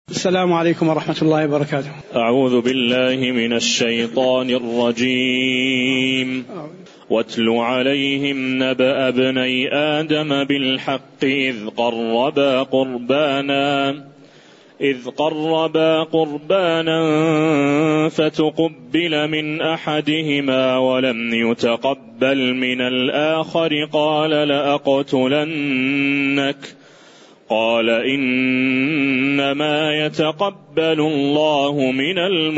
السلام عليكم ورحمة الله وبركاته. أعوذ بالله من الشيطان الرجيم. واتل عليهم نبأ ابني آدم بالحق إذ قربا قربانا فتقبل من أحدهما ولم يتقبل من الآخر قال لأقتلنك قال إنما يتقبل الله من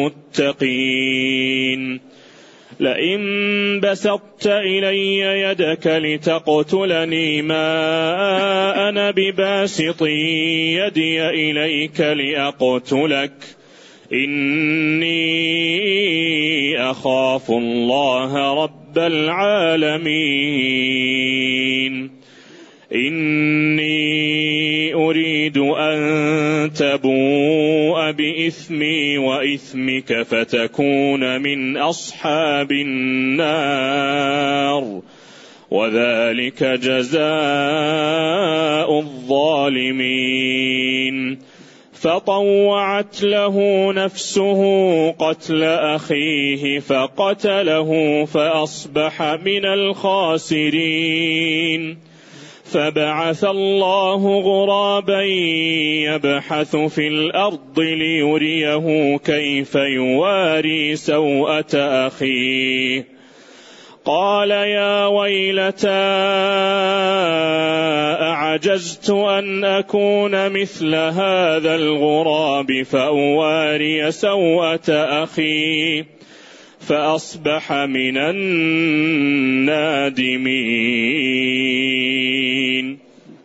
المتقين لئن بسطت إلي يدك لتقتلني ما أنا بباسط يدي إليك لأقتلك إني أخاف الله رب العالمين إني أريد أن تبوء بإثمي وإثمك فتكون من أصحاب النار وذلك جزاء الظالمين فطوعت له نفسه قتل أخيه فقتله فأصبح من الخاسرين فبعث الله غرابا يبحث في الأرض ليريه كيف يواري سوءة أخيه قال يا ويلتى أعجزت أن أكون مثل هذا الغراب فأواري سوءة أخي فأصبح من النادمين.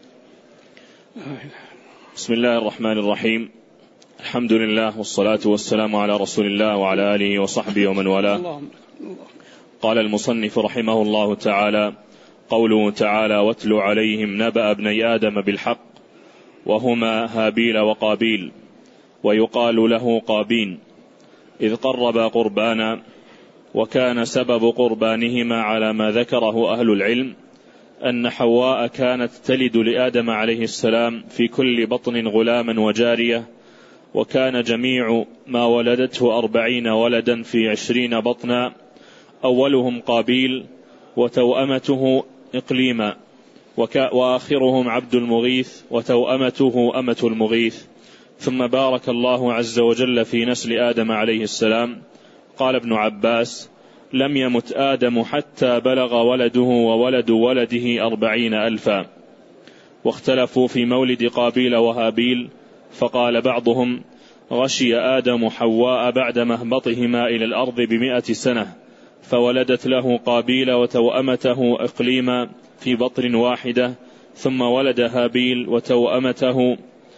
بسم الله الرحمن الرحيم. الحمد لله والصلاة والسلام على رسول الله وعلى آله وصحبه ومن والاه. قال المصنف رحمه الله تعالى: قوله تعالى: واتل عليهم نبأ ابني آدم بالحق، وهما هابيل وقابيل، ويقال له قابين، إذ قربا قربانا. وكان سبب قربانهما على ما ذكره أهل العلم أن حواء كانت تلد لآدم عليه السلام في كل بطن غلاما وجارية، وكان جميع ما ولدته 40 ولدا في 20 بطنا، أولهم قابيل وتوأمته إقليما، وآخرهم عبد المغيث وتوأمته أمة المغيث. ثم بارك الله عز وجل في نسل آدم عليه السلام. قال ابن عباس: لم يمت آدم حتى بلغ ولده وولد ولده 40,000. واختلفوا في مولد قابيل وهابيل، فقال بعضهم: غشي آدم حواء بعد مهبطهما إلى الأرض ب100 سنة، فولدت له قابيل وتوأمته إقليما في بطن واحدة، ثم ولد هابيل وتوأمته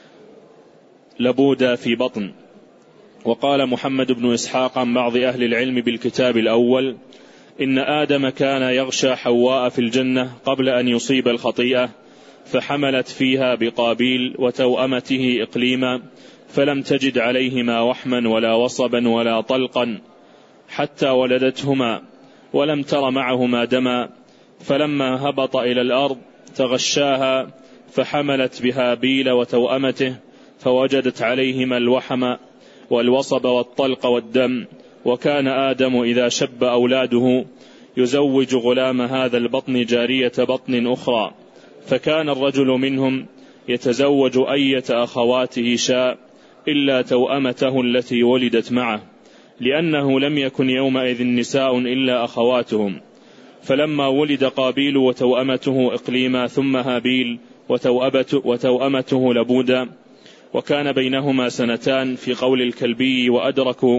لبودا في بطن. وقال محمد بن إسحاق عن بعض أهل العلم بالكتاب الأول: إن آدم كان يغشى حواء في الجنة قبل أن يصيب الخطيئة، فحملت فيها بقابيل وتوأمته إقليما، فلم تجد عليهما وحما ولا وصبا ولا طلقا حتى ولدتهما، ولم تر معهما دما، فلما هبط إلى الأرض تغشاها، فحملت بهابيل وتوأمته، فوجدت عليهما الوحم والوصب والطلق والدم. وكان آدم إذا شب أولاده يزوج غلام هذا البطن جارية بطن أخرى، فكان الرجل منهم يتزوج أية أخواته شاء إلا توأمته التي ولدت معه، لأنه لم يكن يومئذ نساء إلا أخواتهم. فلما ولد قابيل وتوأمته إقليما، ثم هابيل وتوأمته لبودا، وكان بينهما 2 سنين في قول الكلبي، وأدركوا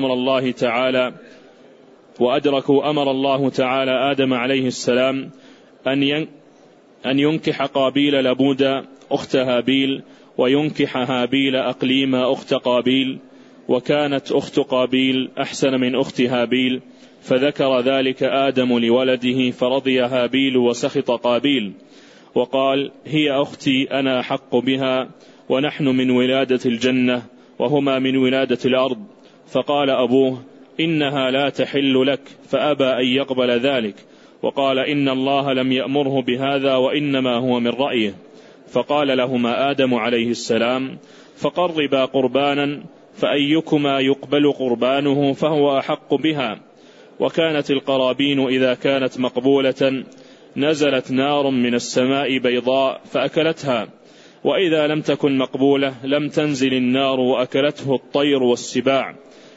أمر الله تعالى آدم عليه السلام أن ينكح قابيل لبودا أخت هابيل، وينكح هابيل أقليما أخت قابيل، وكانت أخت قابيل أحسن من أخت هابيل، فذكر ذلك آدم لولده، فرضي هابيل وسخط قابيل، وقال: هي أختي أنا أحق بها، ونحن من ولادة الجنة وهما من ولادة الأرض. فقال أبوه: إنها لا تحل لك، فأبى أن يقبل ذلك، وقال: إن الله لم يأمره بهذا، وإنما هو من رأيه. فقال لهما آدم عليه السلام: فقربا قربانا فأيكما يقبل قربانه فهو أحق بها. وكانت القرابين إذا كانت مقبولة نزلت نار من السماء بيضاء فأكلتها، وإذا لم تكن مقبولة لم تنزل النار وأكلته الطير والسباع.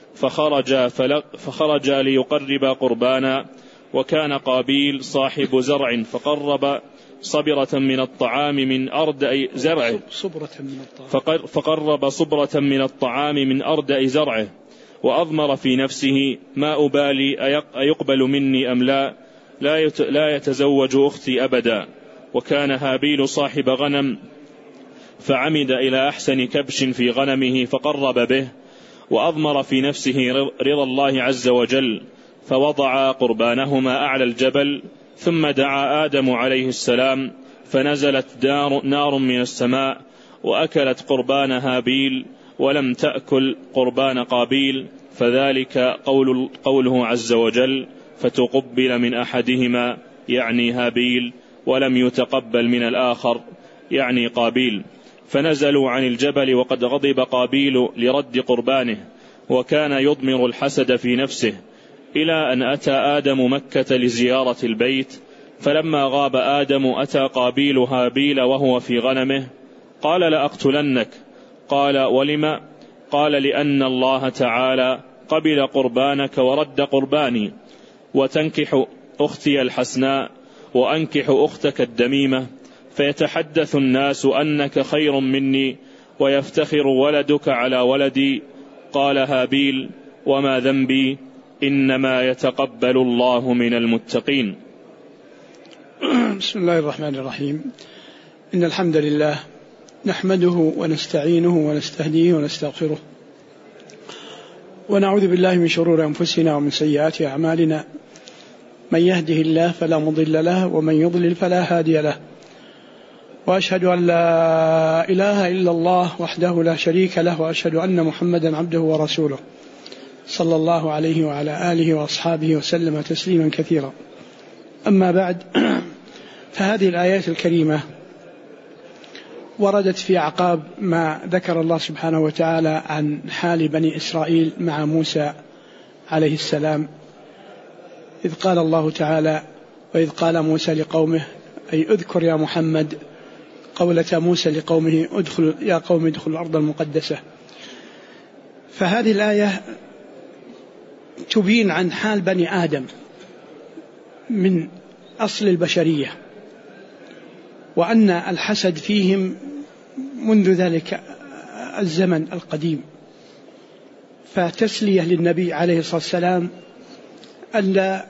فخرجا ليقربا قربانا، وكان قابيل صاحب زرع فقرب صبرة من الطعام من أردأ زرعه، فقرب صبرة من الطعام من أردأ زرعه، وأضمر في نفسه: ما أبالي أيقبل مني أم لا يتزوج أختي أبدا. وكان هابيل صاحب غنم فعمد إلى أحسن كبش في غنمه فقرب به، وأضمر في نفسه رضا الله عز وجل، فوضع قربانهما أعلى الجبل. ثم دعا آدم عليه السلام فنزلت نار من السماء وأكلت قربان هابيل ولم تأكل قربان قابيل، فذلك قوله عز وجل: فتقبل من أحدهما يعني هابيل ولم يتقبل من الآخر يعني قابيل. فنزلوا عن الجبل وقد غضب قابيل لرد قربانه، وكان يضمر الحسد في نفسه، إلى أن أتى آدم مكة لزيارة البيت. فلما غاب آدم أتى قابيل هابيل وهو في غنمه، قال: لأقتلنك. قال: ولم؟ قال: لأن الله تعالى قبل قربانك ورد قرباني. وتنكح أختي الحسناء وأنكح أختك الدميمة، فيتحدث الناس أنك خير مني ويفتخر ولدك على ولدي. قال هابيل: وما ذنبي؟ إنما يتقبل الله من المتقين. بسم الله الرحمن الرحيم. إن الحمد لله نحمده ونستعينه ونستهديه ونستغفره، ونعوذ بالله من شرور أنفسنا ومن سيئات أعمالنا. من يهده الله فلا مضل له، ومن يضلل فلا هادي له. وأشهد أن لا إله إلا الله وحده لا شريك له، وأشهد أن محمدا عبده ورسوله صلى الله عليه وعلى آله وأصحابه وسلم تسليما كثيرا. أما بعد، فهذه الآيات الكريمة وردت في أعقاب ما ذكر الله سبحانه وتعالى عن حال بني إسرائيل مع موسى عليه السلام، إذ قال الله تعالى: وإذ قال موسى لقومه، أي اذكر يا محمد قولة موسى لقومه: يا قوم ادخلوا الأرض المقدسة. فهذه الآية تبين عن حال بني آدم من أصل البشرية، وأن الحسد فيهم منذ ذلك الزمن القديم. فتسلية للنبي عليه الصلاة والسلام ألا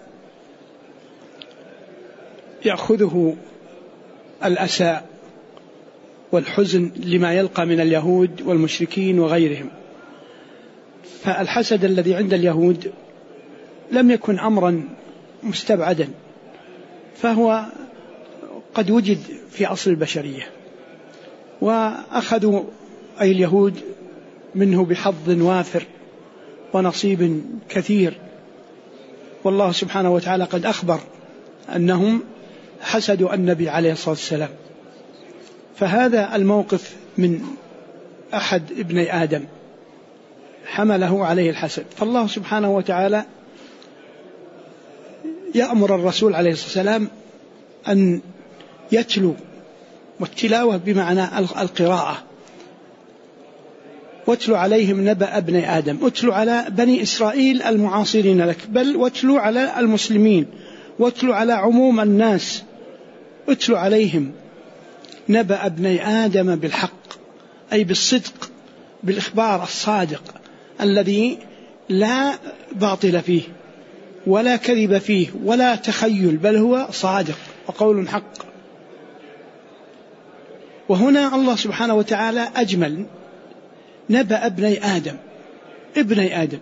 يأخذه الأسى والحزن لما يلقى من اليهود والمشركين وغيرهم. فالحسد الذي عند اليهود لم يكن أمرا مستبعدا، فهو قد وجد في أصل البشرية، وأخذوا أي اليهود منه بحظ وافر ونصيب كثير. والله سبحانه وتعالى قد أخبر أنهم حسدوا النبي عليه الصلاة والسلام. فهذا الموقف من أحد ابني آدم حمله عليه الحسد. فالله سبحانه وتعالى يأمر الرسول عليه الصلاة والسلام أن يتلو، والتلاوة بمعنى القراءة. واتلو عليهم نبأ ابني آدم، اتلو على بني إسرائيل المعاصرين لك، بل واتلو على المسلمين، واتلو على عموم الناس. اتلو عليهم نبأ ابني آدم بالحق، أي بالصدق، بالإخبار الصادق الذي لا باطل فيه ولا كذب فيه ولا تخيل، بل هو صادق وقول حق. وهنا الله سبحانه وتعالى أجمل نبأ ابني آدم،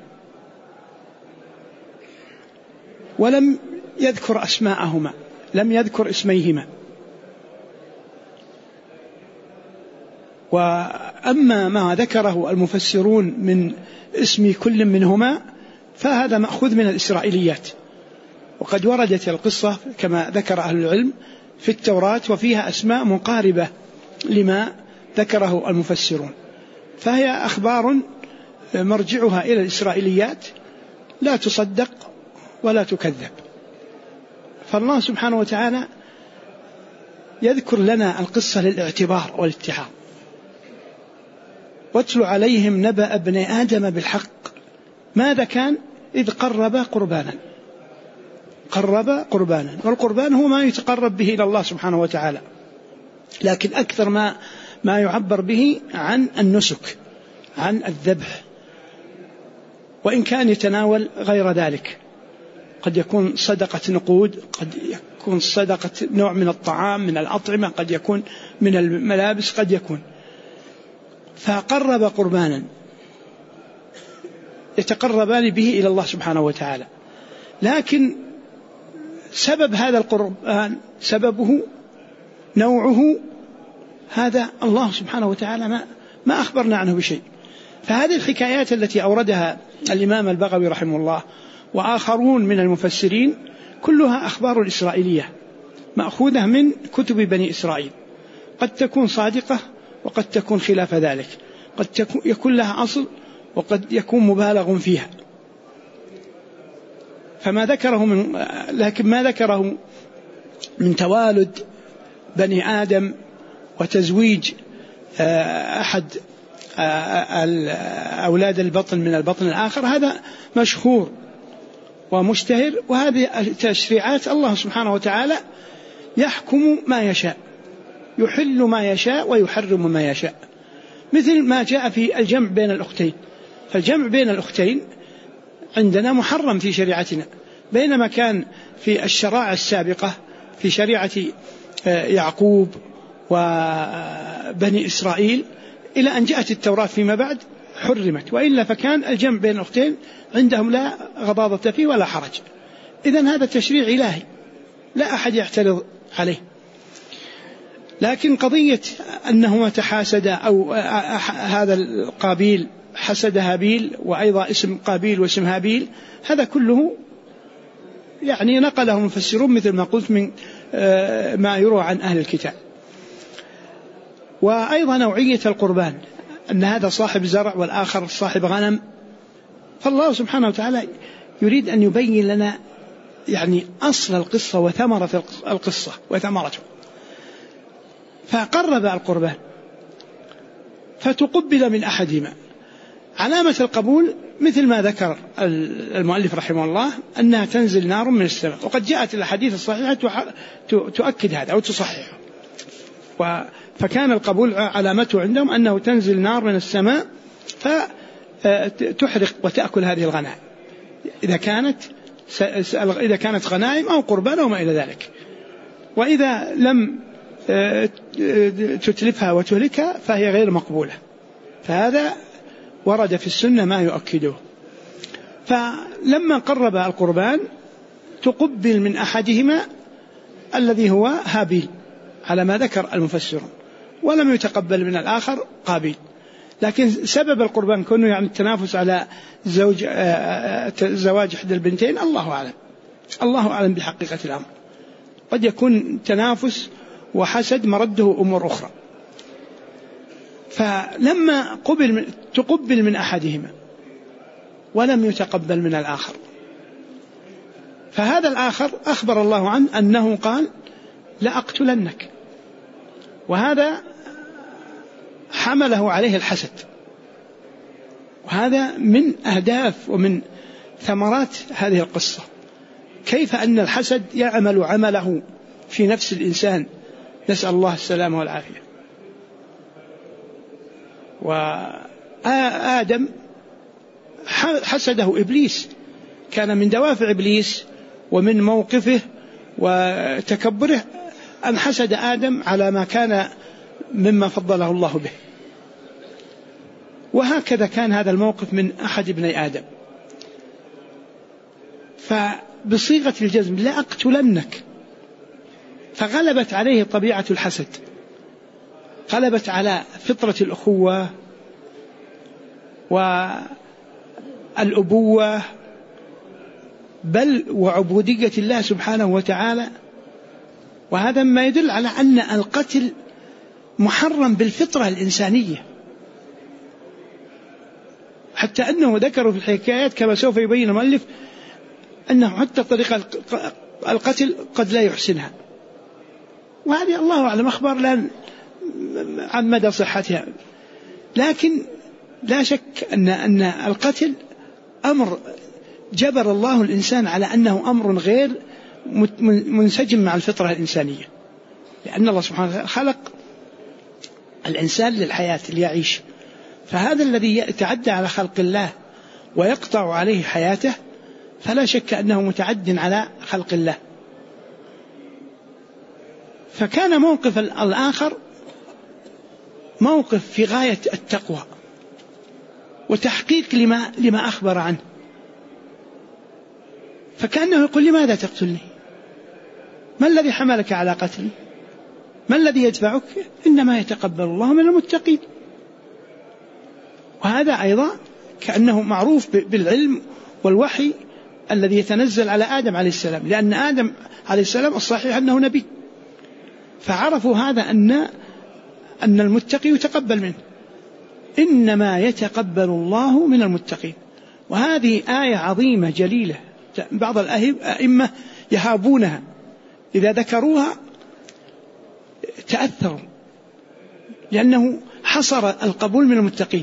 ولم يذكر أسماءهما، لم يذكر اسميهما. وأما ما ذكره المفسرون من اسم كل منهما فهذا مأخوذ من الإسرائيليات، وقد وردت القصة كما ذكر أهل العلم في التوراة، وفيها أسماء مقاربة لما ذكره المفسرون، فهي أخبار مرجعها إلى الإسرائيليات لا تصدق ولا تكذب. فالله سبحانه وتعالى يذكر لنا القصة للاعتبار والاتعاظ. واتل عليهم نبأ ابن آدم بالحق. ماذا كان؟ إذ قرب قربانا، والقربان هو ما يتقرب به إلى الله سبحانه وتعالى، لكن أكثر ما يعبر به عن النسك، عن الذبح، وإن كان يتناول غير ذلك. قد يكون صدقة نقود، قد يكون صدقة نوع من الطعام من الأطعمة، قد يكون من الملابس، قد يكون. فقرب قربانا يتقربان به إلى الله سبحانه وتعالى، لكن سبب هذا القربان، سببه نوعه، هذا الله سبحانه وتعالى ما أخبرنا عنه بشيء. فهذه الحكايات التي أوردها الإمام البغوي رحمه الله وآخرون من المفسرين كلها أخبار إسرائيلية مأخوذة من كتب بني إسرائيل، قد تكون صادقة وقد تكون خلاف ذلك، قد يكون لها أصل وقد يكون مبالغ فيها. لكن ما ذكره من توالد بني آدم وتزويج أحد أولاد البطن من البطن الآخر، هذا مشهور ومشتهر، وهذه التشريعات الله سبحانه وتعالى يحكم ما يشاء، يحل ما يشاء ويحرم ما يشاء، مثل ما جاء في الجمع بين الأختين. فالجمع بين الأختين عندنا محرم في شريعتنا، بينما كان في الشرائع السابقة في شريعة يعقوب وبني إسرائيل إلى أن جاءت التوراة فيما بعد حرمت، وإلا فكان الجمع بين الأختين عندهم لا غضاضة فيه ولا حرج. إذن هذا تشريع إلهي لا أحد يعترض عليه. لكن قضية أنهما تحاسدا أو هذا القابيل حسد هابيل، وأيضا اسم قابيل واسم هابيل، هذا كله يعني نقله مفسرون مثل ما قلت من ما يروى عن أهل الكتاب. وأيضا نوعية القربان، أن هذا صاحب زرع والآخر صاحب غنم، فالله سبحانه وتعالى يريد أن يبين لنا يعني أصل القصة وثمرة القصة وثمرته. فقرب القربان فتقبل من أحدهما. علامة القبول مثل ما ذكر المؤلف رحمه الله أنها تنزل نار من السماء، وقد جاءت الأحاديث الصحيحة تؤكد هذا أو تصححه. فكان القبول علامته عندهم أنه تنزل نار من السماء فتحرق وتأكل هذه الغنائم، إذا كانت غنائم أو قربان أو ما إلى ذلك. وإذا لم تتلفها وتهلكها فهي غير مقبولة. فهذا ورد في السنة ما يؤكده. فلما قرب القربان تقبل من أحدهما الذي هو هابيل على ما ذكر المفسرون، ولم يتقبل من الآخر قابيل. لكن سبب القربان كونه يعني التنافس على زواج إحدى البنتين، الله أعلم بحقيقة الأمر. قد يكون تنافس وحسد مرده أمور أخرى. فلما تقبل من أحدهما ولم يتقبل من الآخر، فهذا الآخر أخبر الله عنه أنه قال لأقتلنك، وهذا حمله عليه الحسد. وهذا من أهداف ومن ثمرات هذه القصة، كيف أن الحسد يعمل عمله في نفس الإنسان، نسأل الله السلامة والعافية. وآدم حسده إبليس، كان من دوافع إبليس ومن موقفه وتكبره أن حسد آدم على ما كان مما فضله الله به. وهكذا كان هذا الموقف من أحد ابني آدم. فبصيغة الجزم لا أقتلنك، فغلبت عليه طبيعة الحسد، غلبت على فطرة الأخوة والأبوة بل وعبودية الله سبحانه وتعالى. وهذا ما يدل على أن القتل محرم بالفطرة الإنسانية، حتى أنه ذكروا في الحكايات كما سوف يبين المؤلف أنه حتى طريقة القتل قد لا يحسنها، وهذه الله أعلم أخبار لا عن مدى صحتها. لكن لا شك أن القتل أمر جبر الله الإنسان على أنه أمر غير منسجم مع الفطرة الإنسانية، لأن الله سبحانه وتعالى خلق الإنسان للحياة ليعيش، فهذا الذي يتعدى على خلق الله ويقطع عليه حياته فلا شك أنه متعد على خلق الله. فكان موقف الآخر موقف في غاية التقوى وتحقيق لما أخبر عنه، فكأنه يقول لماذا تقتلني؟ ما الذي حملك على قتلي؟ ما الذي يدفعك؟ إنما يتقبل الله من المتقين. وهذا أيضا كأنه معروف بالعلم والوحي الذي يتنزل على آدم عليه السلام، لأن آدم عليه السلام الصحيح أنه نبي، فعرفوا هذا أن المتقي يتقبل منه، إنما يتقبل الله من المتقين. وهذه آية عظيمة جليلة بعض الأئمة يهابونها، إذا ذكروها تأثروا، لأنه حصر القبول من المتقين.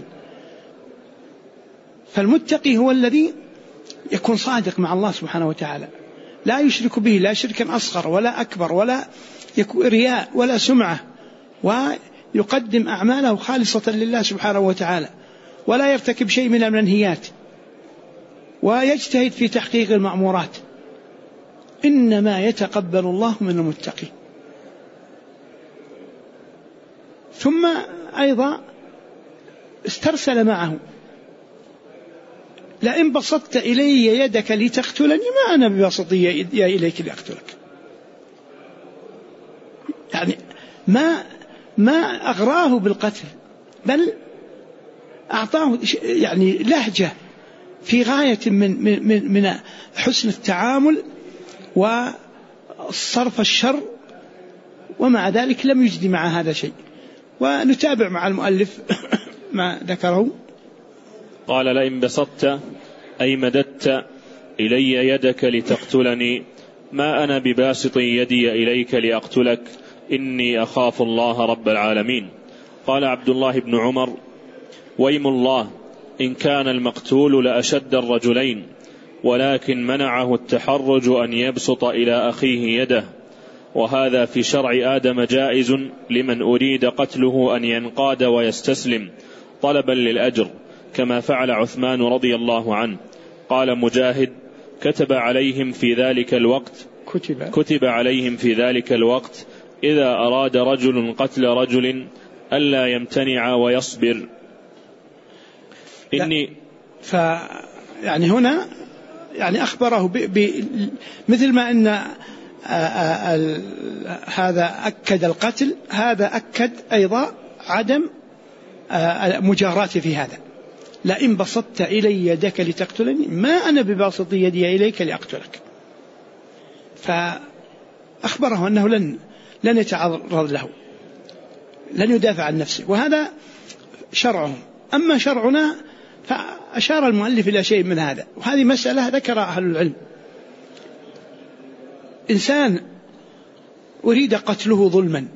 فالمتقي هو الذي يكون صادق مع الله سبحانه وتعالى، لا يشرك به لا شركا أصغر ولا أكبر، ولا يكون رياء ولا سمعة، ويقدم أعماله خالصة لله سبحانه وتعالى، ولا يرتكب شيء من المنهيات، ويجتهد في تحقيق المأمورات. إنما يتقبل الله من المتقين. ثم أيضا استرسل معه: لئن بسطت إلي يدك لتقتلني ما أنا ببسط يدي إليك لأقتلك. يعني ما أغراه بالقتل، بل أعطاه يعني لهجة في غاية من حسن التعامل وصرف الشر، ومع ذلك لم يجدي مع هذا شيء. ونتابع مع المؤلف ما ذكره. قال: لئن بسطت أي مددت إلي يدك لتقتلني ما أنا بباسط يدي إليك لأقتلك إني أخاف الله رب العالمين. قال عبد الله بن عمر: ويم الله إن كان المقتول لأشد الرجلين، ولكن منعه التحرج أن يبسط إلى أخيه يده، وهذا في شرع آدم جائز لمن أريد قتله أن ينقاد ويستسلم طلبا للأجر، كما فعل عثمان رضي الله عنه. قال مجاهد: كتب عليهم في ذلك الوقت إذا أراد رجل قتل رجل ألا يمتنع ويصبر. يعني هنا يعني أخبره مثل ما أن هذا أكد القتل، هذا أكد أيضا عدم مجاراته في هذا. لئن بسطت إلي يدك لتقتلني ما أنا بباسط يدي إليك لأقتلك. فأخبره أنه لن يتعرض له، لن يدافع عن نفسه، وهذا شرعهم. أما شرعنا فأشار المؤلف إلى شيء من هذا، وهذه مسألة ذكر أهل العلم. إنسان أريد قتله ظلما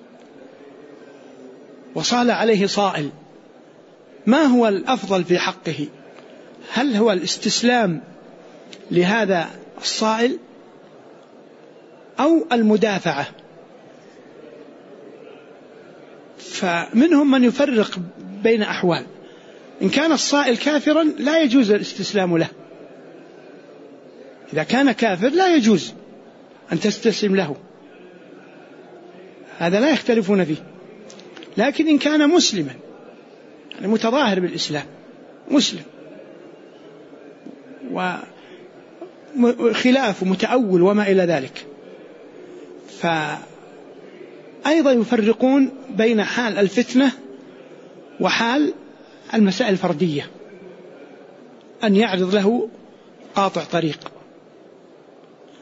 وصال عليه صائل، ما هو الأفضل في حقه؟ هل هو الاستسلام لهذا الصائل أو المدافعة؟ فمنهم من يفرق بين أحوال. إن كان الصائل كافرا لا يجوز الاستسلام له، إذا كان كافر لا يجوز أن تستسلم له، هذا لا يختلفون فيه. لكن إن كان مسلما يعني متظاهر بالإسلام، مسلم وخلاف متأول وما إلى ذلك، فأيضا يفرقون بين حال الفتنة وحال المسائل الفردية، أن يعرض له قاطع طريق.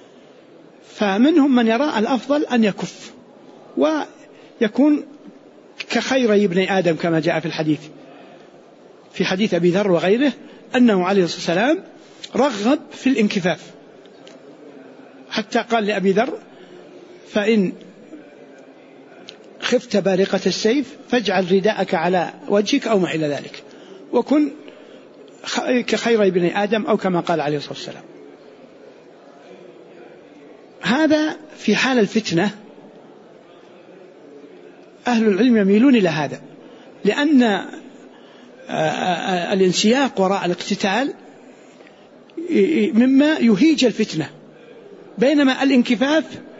فمنهم من يرى الأفضل أن يكف ويكون كخيري ابن آدم كما جاء في الحديث، في حديث أبي ذر وغيره، أنه عليه الصلاة والسلام رغب في الانكفاف، حتى قال لأبي ذر: فإن خفت بارقة السيف فاجعل رداءك على وجهك أو ما إلى ذلك، وكن كخير ابن آدم، أو كما قال عليه الصلاة والسلام. هذا في حال الفتنة أهل العلم يميلون إلى هذا، لأن الانسياق وراء الاقتتال مما يهيج الفتنة، بينما الانكفاف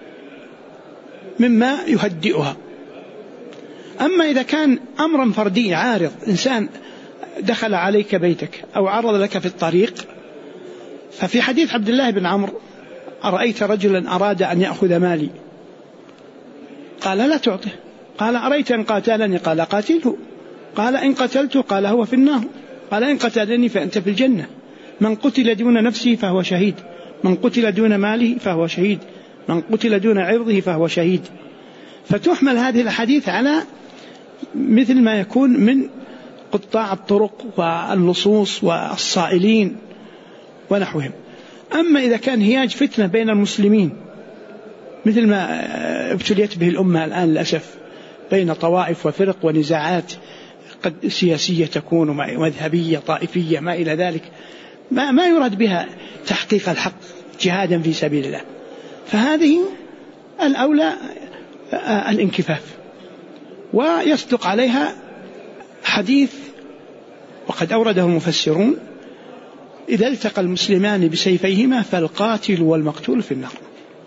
مما يهدئها. أما إذا كان أمرا فردي عارض، إنسان دخل عليك بيتك أو عرض لك في الطريق، ففي حديث عبد الله بن عمرو: أرأيت رجلا أراد أن يأخذ مالي؟ قال: لا تعطه. قال: أرأيت إن قاتلني؟ قال: قاتله. قال: إن قتلته؟ قال: هو في النار. قال: إن قتلني فأنت في الجنة. من قتل دون نفسه فهو شهيد، من قتل دون ماله فهو شهيد، من قتل دون عرضه فهو شهيد. فتحمل هذه الحديث على مثل ما يكون من قطاع الطرق واللصوص والصائلين ونحوهم. أما إذا كان هياج فتنة بين المسلمين مثل ما ابتليت به الأمة الآن للأسف، بين طوائف وفرق ونزاعات قد سياسية تكون ومذهبية طائفية ما إلى ذلك، ما يراد بها تحقيق الحق جهادا في سبيل الله، فهذه الأولى الانكفاف. ويصدق عليها حديث وقد أورده المفسرون: إذا التقى المسلمان بسيفيهما فالقاتل والمقتول في النار.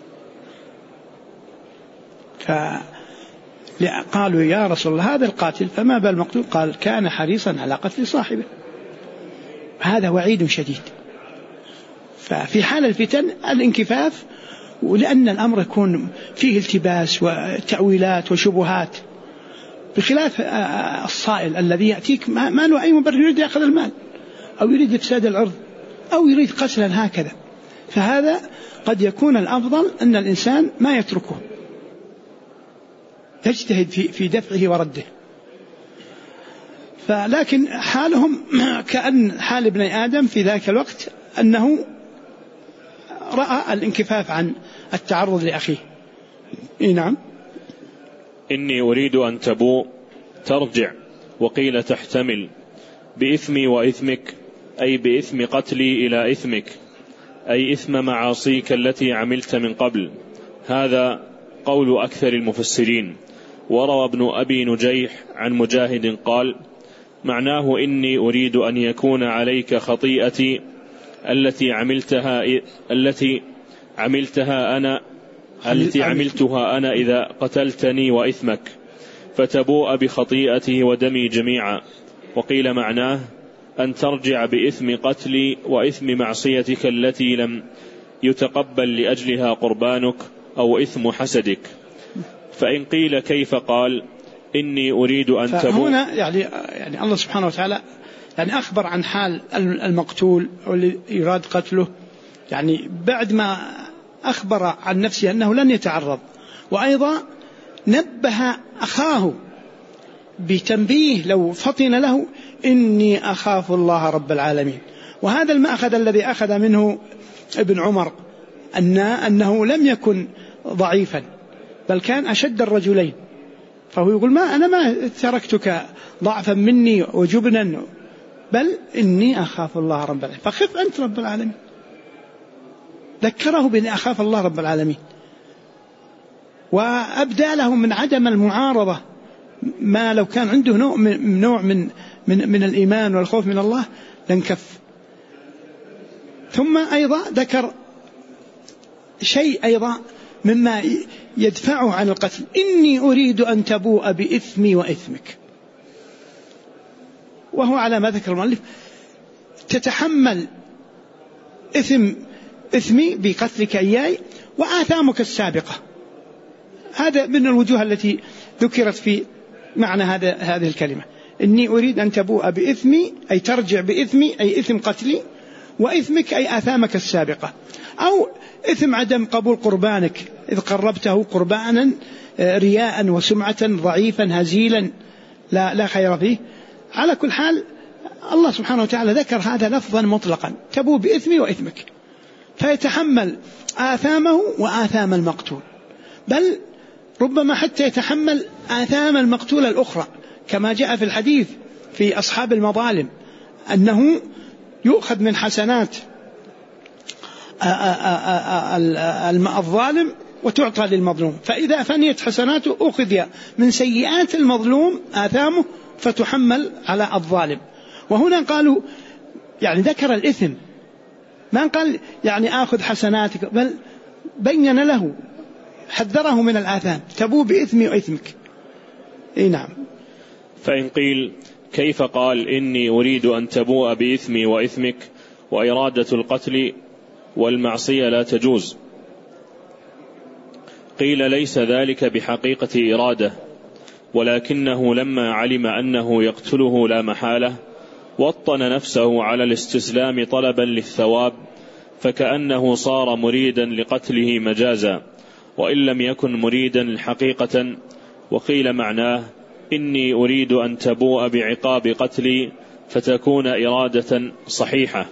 فقالوا: يا رسول الله، هذا القاتل فما بال المقتول؟ قال: كان حريصا على قتل صاحبه. هذا وعيد شديد. ففي حال الفتن الانكفاف، ولأن الأمر يكون فيه التباس وتأويلات وشبهات، بخلاف الصائل الذي يأتيك ما له أي مبرر، يريد يأخذ المال أو يريد إفساد العرض أو يريد قتلا هكذا، فهذا قد يكون الأفضل أن الإنسان ما يتركه، يجتهد في دفعه ورده. فلكن حالهم كأن حال ابن آدم في ذاك الوقت أنه رأى الانكفاف عن التعرض لأخيه. نعم. إني أريد أن تبوء ترجع، وقيل تحتمل بإثمي وإثمك، أي بإثم قتلي إلى إثمك، أي إثم معاصيك التي عملت من قبل. هذا قول أكثر المفسرين. وروى ابن أبي نجيح عن مجاهد قال: معناه إني أريد أن يكون عليك خطيئتي التي عملتها أنا إذا قتلتني وإثمك، فتبوء بخطيئته ودمي جميعا. وقيل معناه أن ترجع بإثم قتلي وإثم معصيتك التي لم يتقبل لأجلها قربانك أو إثم حسدك. فإن قيل كيف قال: إني أريد أن تبوء. هنا يعني الله سبحانه وتعالى يعني أخبر عن حال المقتول واللي يراد قتله، يعني بعد ما أخبر عن نفسه أنه لن يتعرض، وأيضا نبه أخاه بتنبيه لو فطن له: إني أخاف الله رب العالمين. وهذا المأخذ الذي أخذ منه ابن عمر أنه لم يكن ضعيفا، بل كان أشد الرجلين، فهو يقول: أنا ما تركتك ضعفا مني وجبنا، بل إني أخاف الله رب العالمين، فخف أنت رب العالمين. ذكره بأن أخاف الله رب العالمين، وأبدى له من عدم المعارضة ما لو كان عنده نوع من الإيمان والخوف من الله لانكف. ثم أيضا ذكر شيء أيضا مما يدفعه عن القتل: إني أريد أن تبوء بإثمي وإثمك. وهو على ما ذكر المؤلف: تتحمل إثمي بقتلك إياي وآثامك السابقة. هذا من الوجوه التي ذكرت في معنى هذه الكلمة: إني أريد أن تبوء بإثمي، أي ترجع بإثمي، أي إثم قتلي، وإثمك أي آثامك السابقة، أو إثم عدم قبول قربانك إذ قربته قربانا رياء وسمعة ضعيفا هزيلا لا خير فيه. على كل حال الله سبحانه وتعالى ذكر هذا لفظا مطلقا، تبوء بإثمي وإثمك، فيتحمل آثامه وآثام المقتول، بل ربما حتى يتحمل آثام المقتول الأخرى، كما جاء في الحديث في أصحاب المظالم أنه يؤخذ من حسنات الظالم وتعطى للمظلوم، فإذا فنيت حسناته أخذ من سيئات المظلوم آثامه فتحمل على الظالم. وهنا قالوا يعني ذكر الإثم، ما قال يعني آخذ حسناتك، بل بين له حذره من الآثام، تبوء بإثمي وإثمك. نعم. فإن قيل كيف قال إني أريد أن تبوء بإثمي وإثمك وإرادة القتل والمعصية لا تجوز؟ قيل ليس ذلك بحقيقة إرادة، ولكنه لما علم أنه يقتله لا محالة وطن نفسه على الاستسلام طلبا للثواب، فكأنه صار مريدا لقتله مجازا وإن لم يكن مريدا حقيقة. وقيل معناه إني أريد أن تبوء بعقاب قتلي فتكون إرادة صحيحة،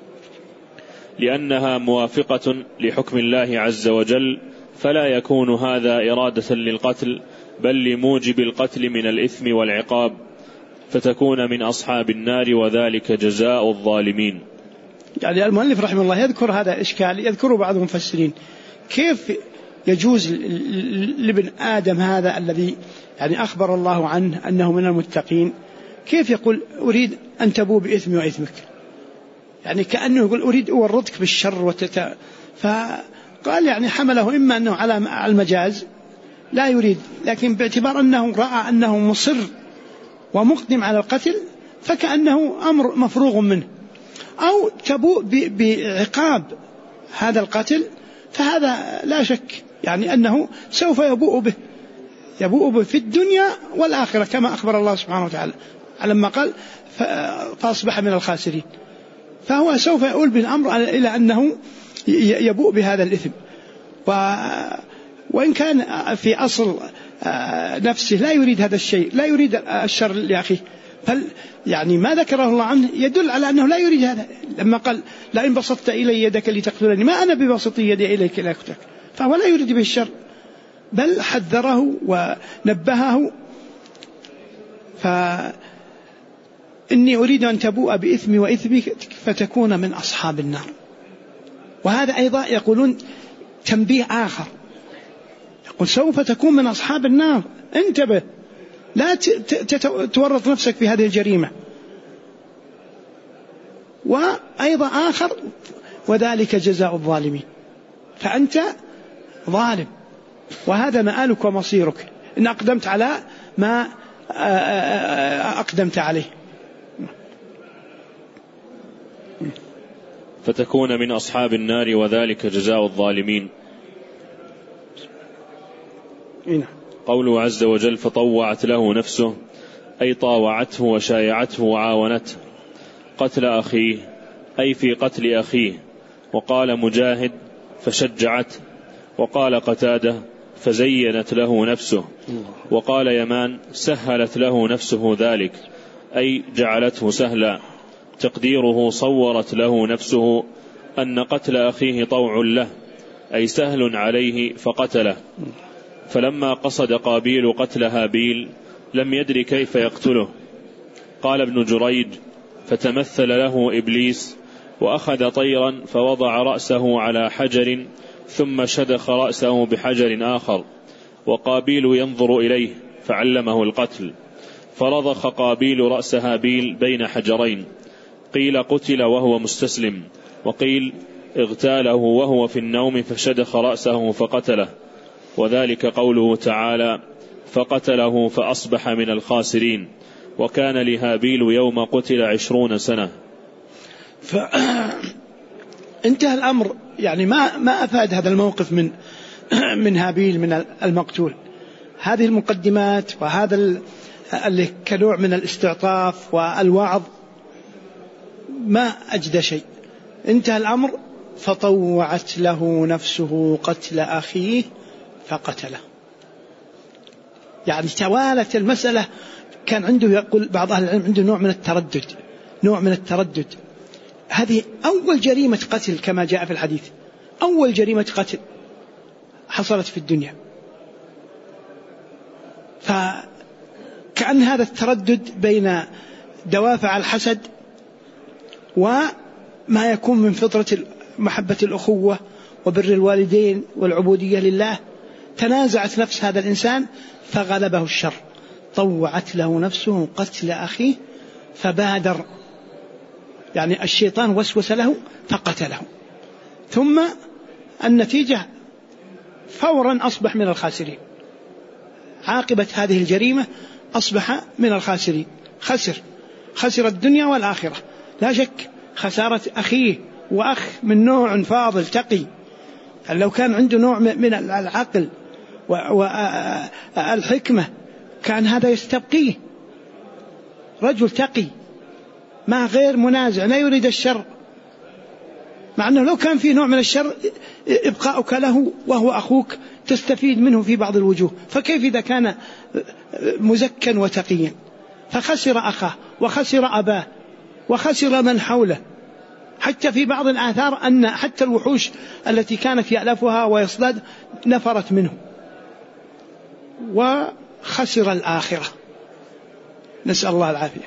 لأنها موافقة لحكم الله عز وجل، فلا يكون هذا إرادة للقتل بل لموجب القتل من الإثم والعقاب، فتكون من أصحاب النار وذلك جزاء الظالمين. يعني المؤلف رحمه الله يذكر هذا إشكال يذكره بعض المفسرين، كيف يجوز لابن آدم هذا الذي يعني أخبر الله عنه أنه من المتقين، كيف يقول أريد أن تبوء بإثمي وإثمك؟ يعني كأنه يقول أريد أورطك بالشر فقال يعني حمله إما أنه على المجاز لا يريد، لكن باعتبار أنه رأى أنه مصر ومقدم على القتل فكأنه أمر مفروغ منه، أو تبوء بعقاب هذا القتل، فهذا لا شك يعني أنه سوف يبوء به في الدنيا والآخرة، كما أخبر الله سبحانه وتعالى لما قال فأصبح من الخاسرين، فهو سوف يؤول بالأمر إلى أنه يبوء بهذا الإثم، وإن كان في أصل نفسه لا يريد هذا الشيء، لا يريد الشر لأخيه، بل يعني ما ذكره الله عنه يدل على أنه لا يريد هذا، لما قال لئن بسطت إلي يدك لتقتلني ما أنا ببسط يدي إليك لأقتلك، فهو لا يريد به الشر بل حذره ونبهه. فإني أريد أن تبوء بإثمي وإثمك فتكون من أصحاب النار. وهذا أيضا يقولون تنبيه آخر، يقول سوف تكون من أصحاب النار، انتبه لا تورط نفسك في هذه الجريمة. وأيضا آخر وذلك جزاء الظالمين، فأنت ظالم وهذا مآلك ومصيرك إن أقدمت على ما أقدمت عليه. فتكون من أصحاب النار وذلك جزاء الظالمين. قوله عز وجل فطوعت له نفسه، أي طاوعته وشايعته وعاونته قتل أخيه، أي في قتل أخيه. وقال مجاهد فشجعت، وقال قتادة فزينت له نفسه، وقال يمان سهلت له نفسه ذلك، أي جعلته سهلا. تقديره صورت له نفسه أن قتل أخيه طوع له، أي سهل عليه فقتله. فلما قصد قابيل قتل هابيل لم يدر كيف يقتله. قال ابن جريج فتمثل له إبليس وأخذ طيرا فوضع رأسه على حجر ثم شدخ رأسه بحجر آخر، وقابيل ينظر إليه فعلمه القتل، فرضخ قابيل رأس هابيل بين حجرين، قيل قتل وهو مستسلم، وقيل اغتاله وهو في النوم فشدخ رأسه فقتله، وذلك قوله تعالى فقتله فأصبح من الخاسرين، وكان لهابيل يوم قتل 20 سنة. فانتهى الأمر، يعني ما أفاد هذا الموقف من هابيل من المقتول. هذه المقدمات وهذا كنوع من الاستعطاف والوعظ ما أجدى شيء. انتهى الأمر فطوعت له نفسه قتل أخيه فقتله، يعني توالت المسألة كان عنده، يقول بعض أهل العلم، عنده نوع من التردد. هذه أول جريمة قتل كما جاء في الحديث، أول جريمة قتل حصلت في الدنيا. فكأن هذا التردد بين دوافع الحسد وما يكون من فطرة محبة الأخوة وبر الوالدين والعبودية لله، تنازعت نفس هذا الإنسان فغلبه الشر، طوعت له نفسه قتل أخيه فبادر، يعني الشيطان وسوس له فقتله، ثم النتيجة فورا أصبح من الخاسرين. عاقبة هذه الجريمة أصبح من الخاسرين، خسر الدنيا والآخرة لا شك. خسارة أخيه، وأخ من نوع فاضل تقي، لو كان عنده نوع من العقل والحكمة كان هذا يستبقيه، رجل تقي ما غير منازع لا يريد الشر، مع أنه لو كان فيه نوع من الشر إبقاؤك له وهو أخوك تستفيد منه في بعض الوجوه، فكيف إذا كان مزكا وتقيا؟ فخسر أخاه وخسر أباه وخسر من حوله. حتى في بعض الآثار أن حتى الوحوش التي كانت يألفها ويصطاد نفرت منه، وخسر الآخرة، نسأل الله العافية.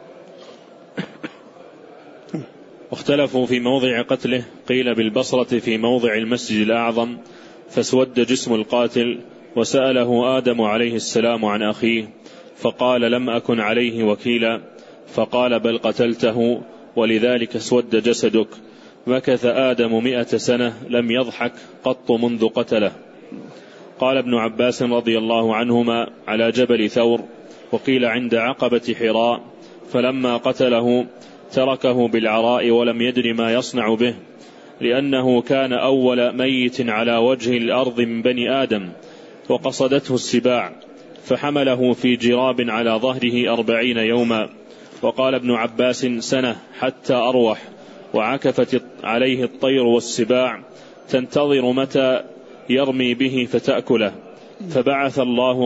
واختلفوا في موضع قتله، قيل بالبصرة في موضع المسجد الأعظم، فاسود جسم القاتل، وسأله آدم عليه السلام عن أخيه فقال لم أكن عليه وكيلا، فقال بل قتلته ولذلك اسود جسدك. مكث آدم 100 سنة لم يضحك قط منذ قتله. قال ابن عباس رضي الله عنهما على جبل ثور، وقيل عند عقبة حراء، فلما قتله تركه بالعراء ولم يدر ما يصنع به، لأنه كان أول ميت على وجه الأرض من بني آدم، وقصدته السباع فحمله في جراب على ظهره 40 يوما. وقال ابن عباس سنة حتى أروح، وعكفت عليه الطير والسباع تنتظر متى يرمي به فتأكله، فبعث الله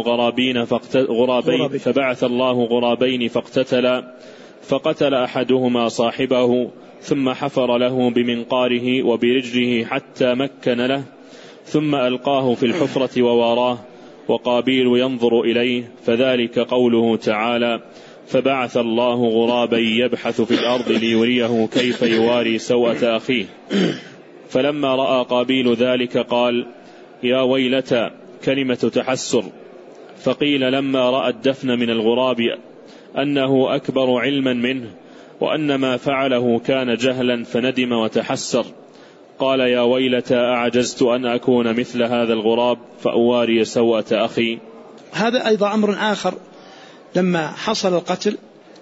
غرابين فاقتتلا، فقتل أحدهما صاحبه ثم حفر له بمنقاره وبرجله حتى مكن له، ثم ألقاه في الحفرة وواراه، وقابيل ينظر إليه، فذلك قوله تعالى فبعث الله غرابا يبحث في الأرض ليريه كيف يواري سوءة أخيه. فلما رأى قابيل ذلك قال يا ويلتى، كلمة تحسر. فقيل لما رأى الدفن من الغراب أنه أكبر علما منه، وأن ما فعله كان جهلا، فندم وتحسر. قال يا ويلتى، أعجزت أن أكون مثل هذا الغراب فأواري سوءة أخي. هذا أيضا أمر آخر، لما حصل القتل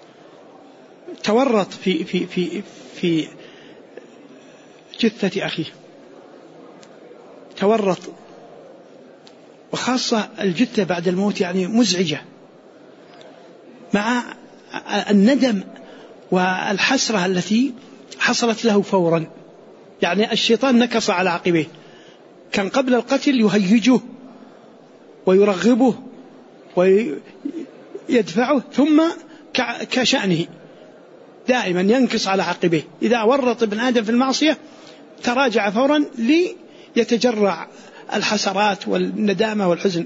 تورط في جثة أخيه، تورط، وخاصة الجثة بعد الموت يعني مزعجة، مع الندم والحسرة التي حصلت له فورا. يعني الشيطان نكص على عقبيه، كان قبل القتل يهيجه ويرغبه ويدفعه، ثم كشأنه دائما ينكص على عقبيه. إذا ورط ابن آدم في المعصية تراجع فورا ليتجرع الحسرات والندامة والحزن.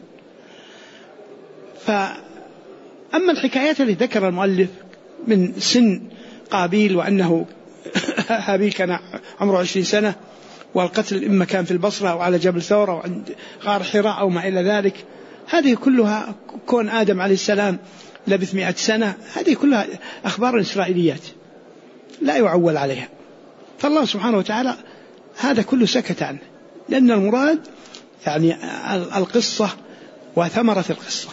فأما الحكايات التي ذكر المؤلف من سن قابيل، وأنه هابيل كان عمره 20 سنة، والقتل إما كان في البصرة أو على جبل ثور أو عند غار حراء أو ما إلى ذلك، هذه كلها كون آدم عليه السلام لبث 100 سنة، هذه كلها أخبار إسرائيليات لا يعول عليها. فالله سبحانه وتعالى هذا كله سكت عنه، لأن المراد يعني القصة وثمرة القصة.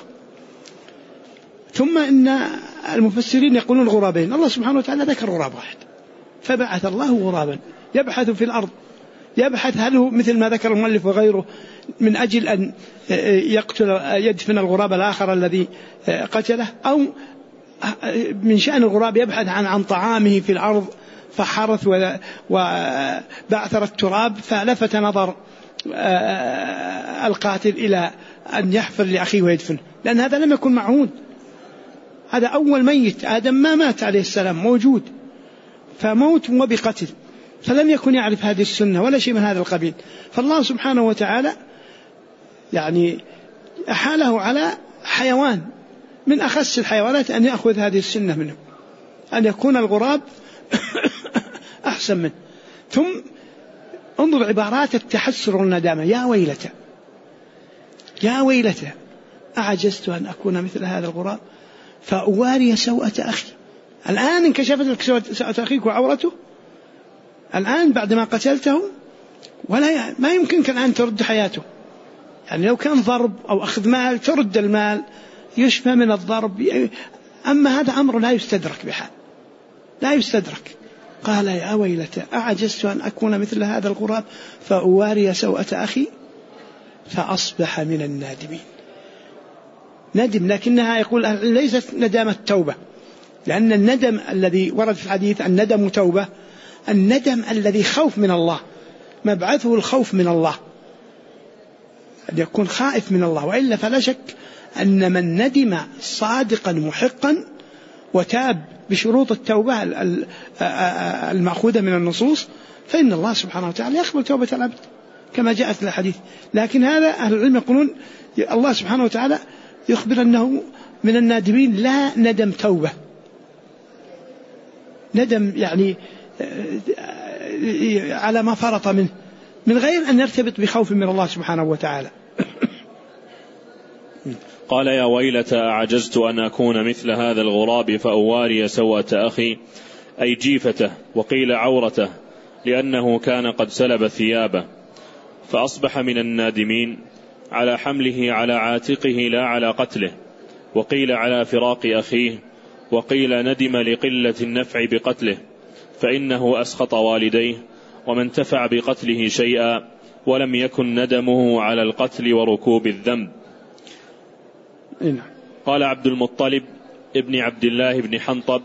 ثم إن المفسرين يقولون غرابين، الله سبحانه وتعالى ذكر غراب واحد، فبعث الله غرابا يبحث في الأرض، يبحث هل هو مثل ما ذكر المؤلف وغيره من أجل أن يدفن الغراب الآخر الذي قتله، أو من شأن الغراب يبحث عن طعامه في الأرض فحرث وبعثر التراب، فلفت نظر القاتل إلى أن يحفر لأخيه ويدفنه، لأن هذا لم يكن معهود. هذا أول ميت، آدم ما مات عليه السلام، موجود، فموت وبقتل، فلم يكن يعرف هذه السنة ولا شيء من هذا القبيل. فالله سبحانه وتعالى يعني أحاله على حيوان من أخس الحيوانات أن يأخذ هذه السنة منه، أن يكون الغراب أحسن منه. ثم انظر عبارات التحسر والندامة: يا ويلته يا ويلته أعجزت أن أكون مثل هذا الغراب فأواري سوءة أخي. الآن انكشفت لك سوءة أخيك وعورته، الآن بعد ما قتلته، ولا ما يمكنك الآن ترد حياته. يعني لو كان ضرب أو أخذ مال ترد المال، يشفى من الضرب، أما هذا أمر لا يستدرك بحال، لا يستدرك. قال: يا ويلته أعجزت أن أكون مثل هذا الغراب فأواري سوءة أخي فأصبح من النادمين. ندم، لكنها يقول ليست ندامة توبة، لأن الندم الذي ورد في الحديث الندم توبة، الندم الذي خوف من الله، مبعثه الخوف من الله، أن يكون خائف من الله. وإلا فلا شك أن من ندم صادقا محقا وتاب بشروط التوبة المأخوذة من النصوص، فإن الله سبحانه وتعالى يقبل توبة العبد كما جاءت في الحديث. لكن هذا أهل العلم يقولون الله سبحانه وتعالى يخبر أنه من النادمين، لا ندم توبة، ندم يعني على ما فرط منه من غير أن يرتبط بخوف من الله سبحانه وتعالى. قال: يا ويلة أعجزت أن أكون مثل هذا الغراب فأواري سوءة أخي، أي جيفته، وقيل عورته، لأنه كان قد سلب ثيابه، فأصبح من النادمين على حمله على عاتقه لا على قتله، وقيل على فراق أخيه، وقيل ندم لقلة النفع بقتله، فإنه أسخط والديه وما انتفع بقتله شيئا، ولم يكن ندمه على القتل وركوب الذنب. قال عبد المطلب ابن عبد الله بن حنطب: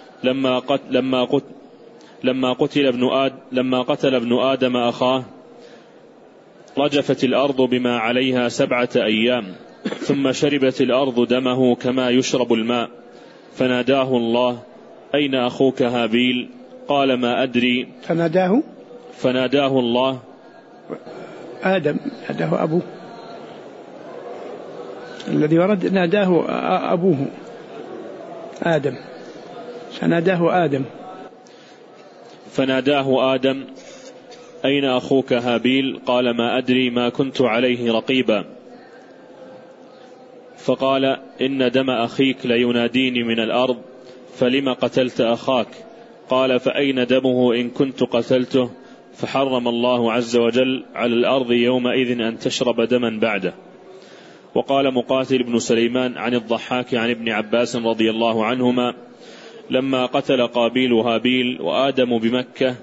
لما قتل ابن آدم أخاه رجفت الأرض بما عليها 7 أيام، ثم شربت الأرض دمه كما يشرب الماء، فناداه الله: أين أخوك هابيل؟ قال: ما أدري. فناداه الله آدم، ناداه أبوه، الذي ورد ناداه أبوه آدم، فناداه آدم: أين أخوك هابيل؟ قال: ما أدري، ما كنت عليه رقيبا. فقال: إن دم أخيك ليناديني من الأرض، فلم قتلت أخاك؟ قال: فأين دمه إن كنت قتلته؟ فحرم الله عز وجل على الأرض يومئذ أن تشرب دما بعده. وقال مقاتل بن سليمان عن الضحاك عن ابن عباس رضي الله عنهما: لما قتل قابيل هابيل وآدم بمكة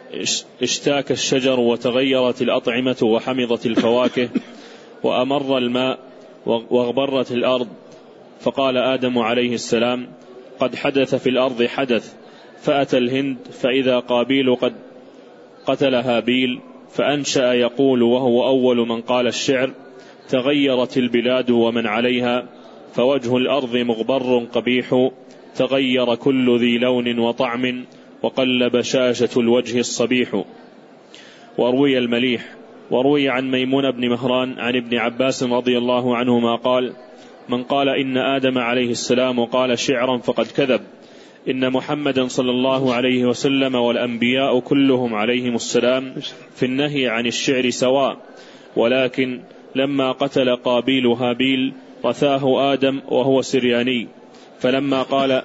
اشتاك الشجر وتغيرت الأطعمة وحمضت الفواكه وأمر الماء واغبرت الأرض، فقال آدم عليه السلام: قد حدث في الأرض حدث. فأتى الهند فإذا قابيل قد قتل هابيل، فأنشأ يقول وهو أول من قال الشعر: تغيرت البلاد ومن عليها، فوجه الأرض مغبر قبيح، تغير كل ذي لون وطعم، وقل بشاشة الوجه الصبيح. وروي المليح. وروي عن ميمون بن مهران عن ابن عباس رضي الله عنهما قال: من قال إن آدم عليه السلام قال شعرا فقد كذب، إن محمدا صلى الله عليه وسلم والأنبياء كلهم عليهم السلام في النهي عن الشعر سواء، ولكن لما قتل قابيل هابيل رثاه آدم وهو سرياني، فلما قال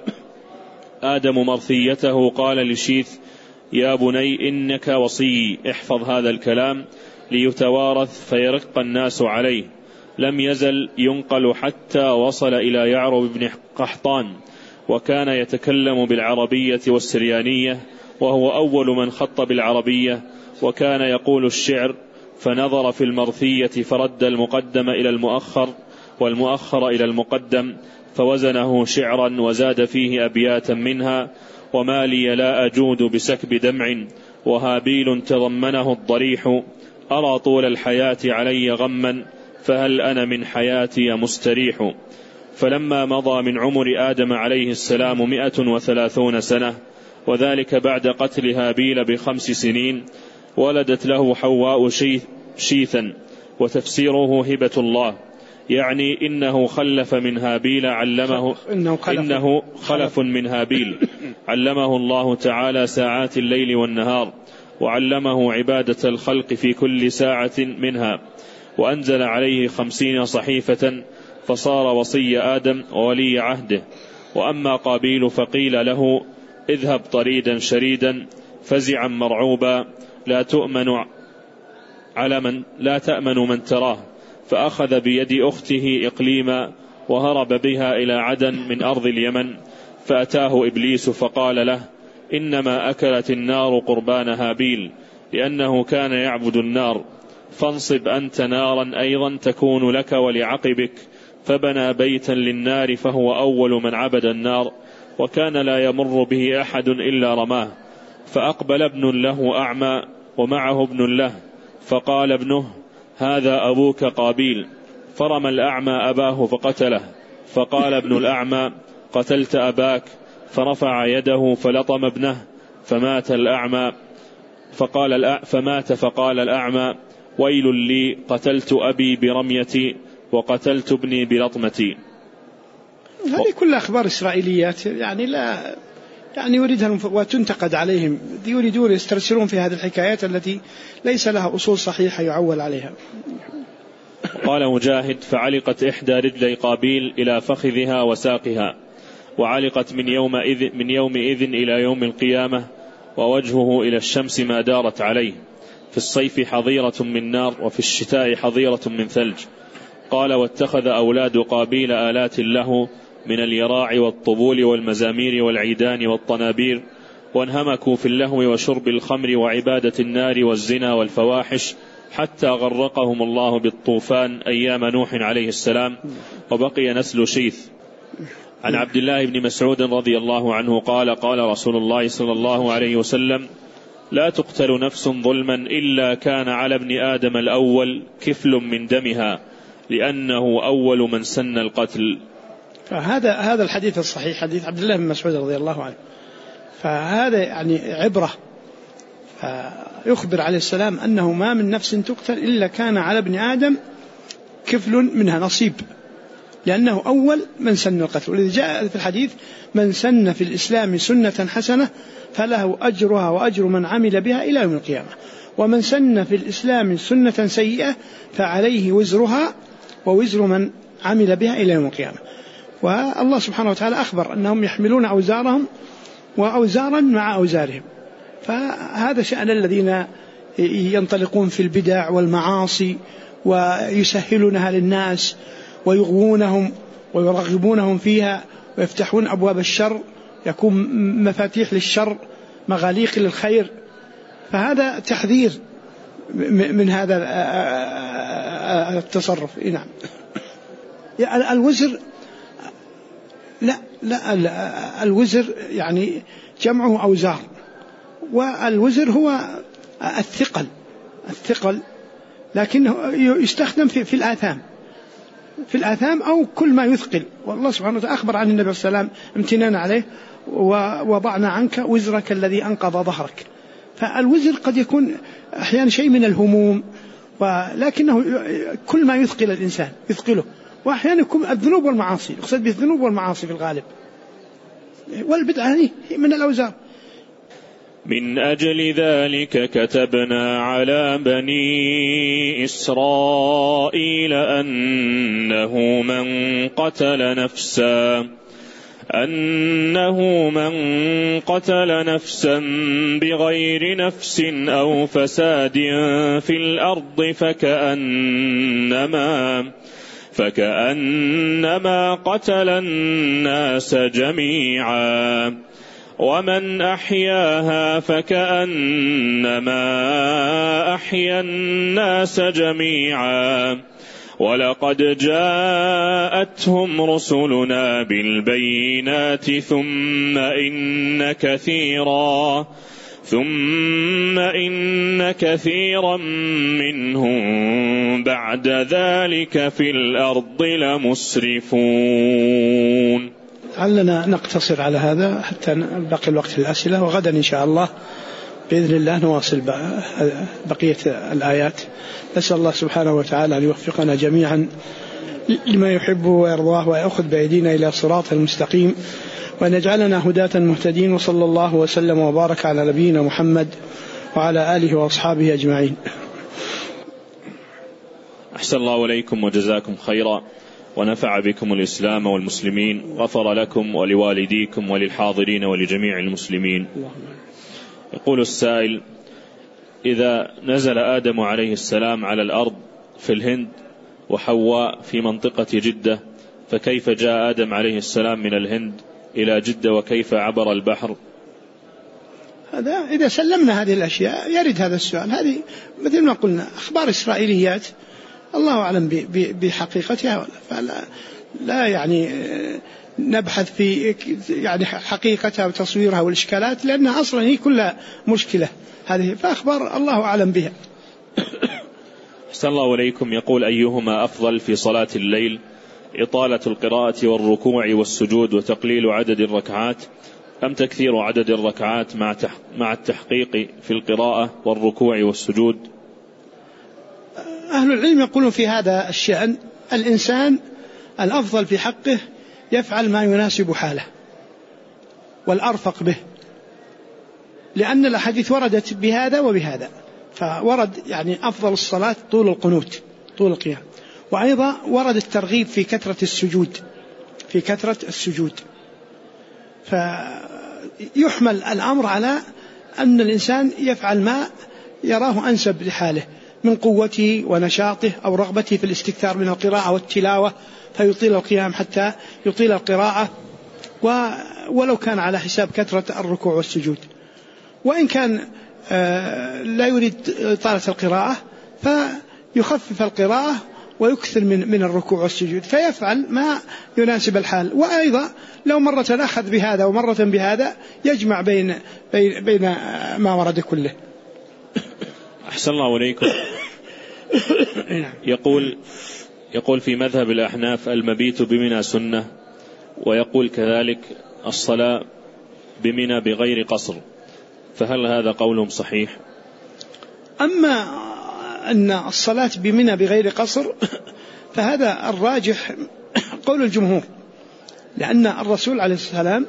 آدم مرثيته قال لشيث: يا بني إنك وصي، احفظ هذا الكلام ليتوارث فيرق الناس عليه. لم يزل ينقل حتى وصل إلى يعرب بن قحطان، وكان يتكلم بالعربية والسريانية، وهو أول من خط بالعربية، وكان يقول الشعر، فنظر في المرثية فرد المقدم إلى المؤخر والمؤخر إلى المقدم، فوزنه شعرا وزاد فيه أبياتا منها: وما لي لا أجود بسكب دمع، وهابيل تضمنه الضريح، أرى طول الحياة علي غما، فهل أنا من حياتي مستريح. فلما مضى من عمر آدم عليه السلام 130 سنة، وذلك بعد قتل هابيل ب5 سنين، ولدت له حواء شيثا، وتفسيره هبة الله، يعني إنه خلف من هابيل إنه خلف من هابيل علمه الله تعالى ساعات الليل والنهار، وعلمه عبادة الخلق في كل ساعة منها، وأنزل عليه 50 صحيفة، فصار وصي آدم وولي عهده. وأما قابيل فقيل له اذهب طريدا شريدا فزعا مرعوبا لا تأمن من تراه، فأخذ بيد أخته إقليما وهرب بها إلى عدن من أرض اليمن، فأتاه إبليس فقال له إنما أكلت النار قربان هابيل لأنه كان يعبد النار، فانصب أنت نارا أيضا تكون لك ولعقبك، فبنى بيتا للنار فهو أول من عبد النار، وكان لا يمر به أحد إلا رماه، فأقبل ابن له أعمى ومعه ابن له، فقال ابنه هذا أبوك قابيل، فرمى الأعمى أباه فقتله، فقال ابن الأعمى قتلت أباك، فرفع يده فلطم ابنه فمات الأعمى، فقال الأعمى ويل لي قتلت أبي برميتي وقتلت ابني بلطمتي. هذه كل أخبار إسرائيليات لا يريدها وتنتقد عليهم، يريدون يسترسلون في هذه الحكايات التي ليس لها أصول صحيحة يعول عليها. قال مجاهد فعلقت إحدى رجلي قابيل إلى فخذها وساقها، وعلقت من يومئذ إلى يوم القيامة، ووجهه إلى الشمس ما دارت عليه، في الصيف حظيرة من نار وفي الشتاء حظيرة من ثلج. قال واتخذ أولاد قابيل آلات له من اليراع والطبول والمزامير والعيدان والطنابير، وانهمكوا في اللهو وشرب الخمر وعبادة النار والزنا والفواحش، حتى غرقهم الله بالطوفان أيام نوح عليه السلام، وبقي نسل شيث. عن عبد الله بن مسعود رضي الله عنه قال قال رسول الله صلى الله عليه وسلم لا تقتل نفس ظلما إلا كان على ابن آدم الأول كفل من دمها، لأنه أول من سن القتل. هذا الحديث الصحيح حديث عبد الله بن مسعود رضي الله عنه، فهذا عبرة، يخبر عليه السلام أنه ما من نفس تقتل إلا كان على ابن آدم كفل منها نصيب، لأنه أول من سن القتل. ولذا جاء في الحديث من سن في الإسلام سنة حسنة فله أجرها وأجر من عمل بها إلى يوم القيامة، ومن سن في الإسلام سنة سيئة فعليه وزرها ووزر من عمل بها إلى يوم القيامة. والله سبحانه وتعالى أخبر أنهم يحملون أوزارهم وأوزارا مع أوزارهم. فهذا شأن الذين ينطلقون في البدع والمعاصي ويسهلونها للناس ويغوونهم ويرغبونهم فيها ويفتحون أبواب الشر، يكون مفاتيح للشر مغاليق للخير. فهذا تحذير من هذا التصرف. نعم. الوزر لا الوزر جمعه أوزار، والوزر هو الثقل، لكنه يستخدم في الآثام أو كل ما يثقل. والله سبحانه وتعالى أخبر عن النبي صلى الله عليه وسلم امتنان عليه ووضعنا عنك وزرك الذي أنقض ظهرك. فالوزر قد يكون أحيانا شيء من الهموم، ولكنه كل ما يثقل الإنسان يثقله، وأحيانا يكون الذنوب والمعاصي، يقصد بالذنوب والمعاصي في الغالب، والبدعة هذه من الأوزار. من أجل ذلك كتبنا على بني إسرائيل أنه من قتل نفسا بغير نفس أو فساد في الأرض فكأنما قتل الناس جميعا، ومن أحياها فكأنما أحيا الناس جميعا، ولقد جاءتهم رسلنا بالبينات ثم إن ثم إن كثيرا منهم بعد ذلك في الأرض لمسرفون. لعلنا نقتصر على هذا حتى باقي الوقت للأسئلة، وغدا إن شاء الله بإذن الله نواصل بقية الآيات. نسأل الله سبحانه وتعالى أن يوفقنا جميعا لما يحبه ويرضاه، ويأخذ بأيدينا إلى صراط المستقيم، وأن يجعلنا هداة مهتدين. وصلى الله وسلم وبارك على نبينا محمد وعلى آله وأصحابه أجمعين. أحسن الله إليكم وجزاكم خيرا، ونفع بكم الإسلام والمسلمين، غفر لكم ولوالديكم وللحاضرين ولجميع المسلمين. يقول السائل: إذا نزل آدم عليه السلام على الأرض في الهند وحواء في منطقة جدة، فكيف جاء آدم عليه السلام من الهند إلى جدة، وكيف عبر البحر؟ هذا إذا سلمنا هذه الأشياء يرد هذا السؤال. هذه مثل ما قلنا أخبار إسرائيليات الله أعلم بحقيقتها، فلا يعني نبحث في يعني حقيقتها وتصويرها والإشكالات، لأنها أصلا هي كلها مشكلة هذه، فأخبار الله أعلم بها. أحسن الله إليكم. يقول: أيهما أفضل في صلاة الليل، إطالة القراءة والركوع والسجود وتقليل عدد الركعات، أم تكثير عدد الركعات مع التحقيق في القراءة والركوع والسجود؟ أهل العلم يقولون في هذا الشأن الإنسان الأفضل في حقه يفعل ما يناسب حاله والأرفق به، لأن الأحاديث وردت بهذا وبهذا. فورد يعني أفضل الصلاة طول القنوت، طول القيام، وأيضا ورد الترغيب في كثرة السجود، فيحمل الأمر على أن الإنسان يفعل ما يراه أنسب لحاله من قوته ونشاطه أو رغبته في الاستكثار من القراءة والتلاوة، فيطيل القيام حتى يطيل القراءة، ولو كان على حساب كثرة الركوع والسجود. وإن كان لا يريد طالة القراءة فيخفف القراءة ويكثر من الركوع والسجود، فيفعل ما يناسب الحال. وأيضا لو مرة أخذ بهذا ومرة بهذا يجمع بين ما ورد كله. أحسن الله إليكم. يقول في مذهب الأحناف المبيت بمنى سنة، ويقول كذلك الصلاة بمنى بغير قصر، فهل هذا قولهم صحيح؟ أما أن الصلاة بمنى بغير قصر فهذا الراجح قول الجمهور، لأن الرسول عليه السلام